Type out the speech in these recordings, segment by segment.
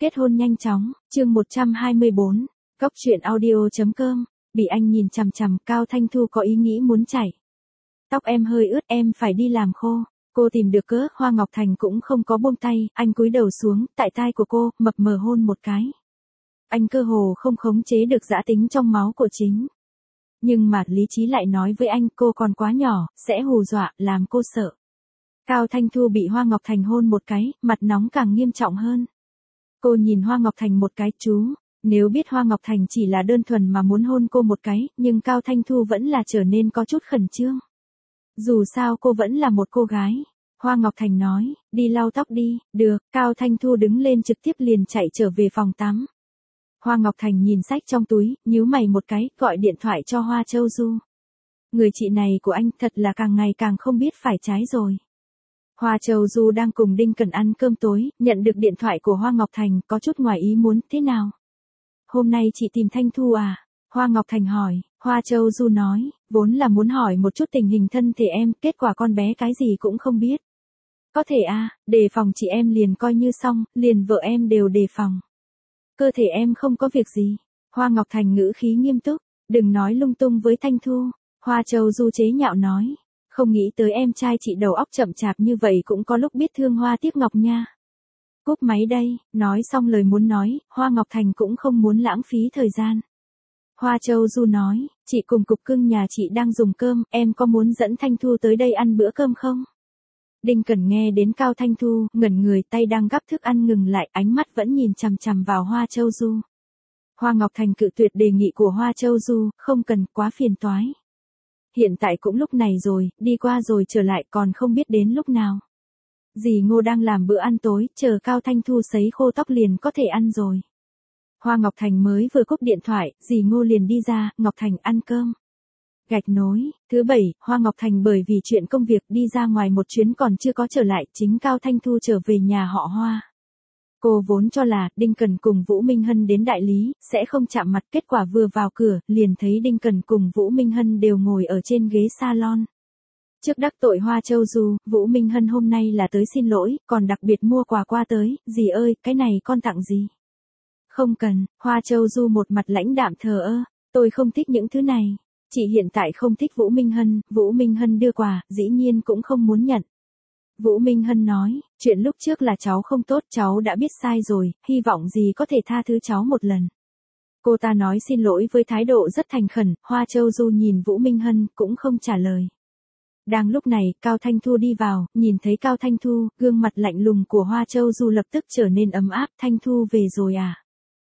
Kết hôn nhanh chóng, chương 124, Cốc truyện audio.com, bị anh nhìn chằm chằm, Cao Thanh Thu có ý nghĩ muốn chảy. Tóc em hơi ướt, em phải đi làm khô. Cô tìm được cớ, Hoa Ngọc Thành cũng không có buông tay, anh cúi đầu xuống, tại tai của cô, mập mờ hôn một cái. Anh cơ hồ không khống chế được dã tính trong máu của chính. Nhưng mà lý trí lại nói với anh cô còn quá nhỏ, sẽ hù dọa, làm cô sợ. Cao Thanh Thu bị Hoa Ngọc Thành hôn một cái, mặt nóng càng nghiêm trọng hơn. Cô nhìn Hoa Ngọc Thành một cái, chú. Nếu biết Hoa Ngọc Thành chỉ là đơn thuần mà muốn hôn cô một cái, nhưng Cao Thanh Thu vẫn là trở nên có chút khẩn trương. Dù sao cô vẫn là một cô gái. Hoa Ngọc Thành nói, đi lau tóc đi, được, Cao Thanh Thu đứng lên trực tiếp liền chạy trở về phòng tắm. Hoa Ngọc Thành nhìn sách trong túi, nhíu mày một cái, gọi điện thoại cho Hoa Châu Du. Người chị này của anh thật là càng ngày càng không biết phải trái rồi. Hoa Châu Du đang cùng Đinh Cẩn ăn cơm tối, nhận được điện thoại của Hoa Ngọc Thành, có chút ngoài ý muốn, thế nào? Hôm nay chị tìm Thanh Thu à? Hoa Ngọc Thành hỏi, Hoa Châu Du nói, vốn là muốn hỏi một chút tình hình thân thể em, kết quả con bé cái gì cũng không biết. Có thể à, đề phòng chị em liền coi như xong, liền vợ em đều đề phòng. Cơ thể em không có việc gì. Hoa Ngọc Thành ngữ khí nghiêm túc, đừng nói lung tung với Thanh Thu. Hoa Châu Du chế nhạo nói, không nghĩ tới em trai chị đầu óc chậm chạp như vậy cũng có lúc biết thương Hoa tiếc ngọc nha. Cúp máy đây, nói xong lời muốn nói, Hoa Ngọc Thành cũng không muốn lãng phí thời gian. Hoa Châu Du nói, chị cùng cục cưng nhà chị đang dùng cơm, em có muốn dẫn Thanh Thu tới đây ăn bữa cơm không? Đinh Cẩn nghe đến Cao Thanh Thu, ngẩn người, tay đang gắp thức ăn ngừng lại, ánh mắt vẫn nhìn chằm chằm vào Hoa Châu Du. Hoa Ngọc Thành cự tuyệt đề nghị của Hoa Châu Du, không cần, quá phiền toái. Hiện tại cũng lúc này rồi, đi qua rồi trở lại còn không biết đến lúc nào. Dì Ngô đang làm bữa ăn tối, chờ Cao Thanh Thu sấy khô tóc liền có thể ăn rồi. Hoa Ngọc Thành mới vừa cúp điện thoại, dì Ngô liền đi ra, Ngọc Thành ăn cơm. Gạch nối, thứ bảy, Hoa Ngọc Thành bởi vì chuyện công việc đi ra ngoài một chuyến còn chưa có trở lại, chính Cao Thanh Thu trở về nhà họ Hoa. Cô vốn cho là Đinh Cẩn cùng Vũ Minh Hân đến đại lý, sẽ không chạm mặt, kết quả vừa vào cửa, liền thấy Đinh Cẩn cùng Vũ Minh Hân đều ngồi ở trên ghế salon. Trước đắc tội Hoa Châu Du, Vũ Minh Hân hôm nay là tới xin lỗi, còn đặc biệt mua quà qua tới, dì ơi, cái này con tặng gì? Không cần, Hoa Châu Du một mặt lãnh đạm thờ ơ, tôi không thích những thứ này. Chị hiện tại không thích Vũ Minh Hân đưa quà, dĩ nhiên cũng không muốn nhận. Vũ Minh Hân nói, chuyện lúc trước là cháu không tốt, cháu đã biết sai rồi, hy vọng dì có thể tha thứ cháu một lần. Cô ta nói xin lỗi với thái độ rất thành khẩn, Hoa Châu Du nhìn Vũ Minh Hân, cũng không trả lời. Đang lúc này, Cao Thanh Thu đi vào, nhìn thấy Cao Thanh Thu, gương mặt lạnh lùng của Hoa Châu Du lập tức trở nên ấm áp, Thanh Thu về rồi à?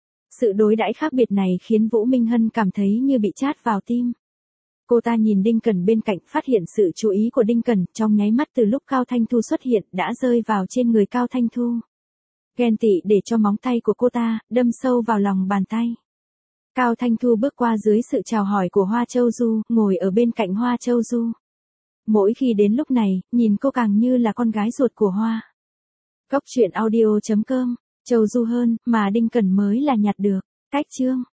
Sự đối đãi khác biệt này khiến Vũ Minh Hân cảm thấy như bị chát vào tim. Cô ta nhìn Đinh Cẩn bên cạnh, phát hiện sự chú ý của Đinh Cẩn, trong nháy mắt từ lúc Cao Thanh Thu xuất hiện, đã rơi vào trên người Cao Thanh Thu. Ghen tị để cho móng tay của cô ta, đâm sâu vào lòng bàn tay. Cao Thanh Thu bước qua dưới sự chào hỏi của Hoa Châu Du, ngồi ở bên cạnh Hoa Châu Du. Mỗi khi đến lúc này, nhìn cô càng như là con gái ruột của Hoa. Cốc truyện audio.com, Châu Du hơn, mà Đinh Cẩn mới là nhặt được. Cách chương.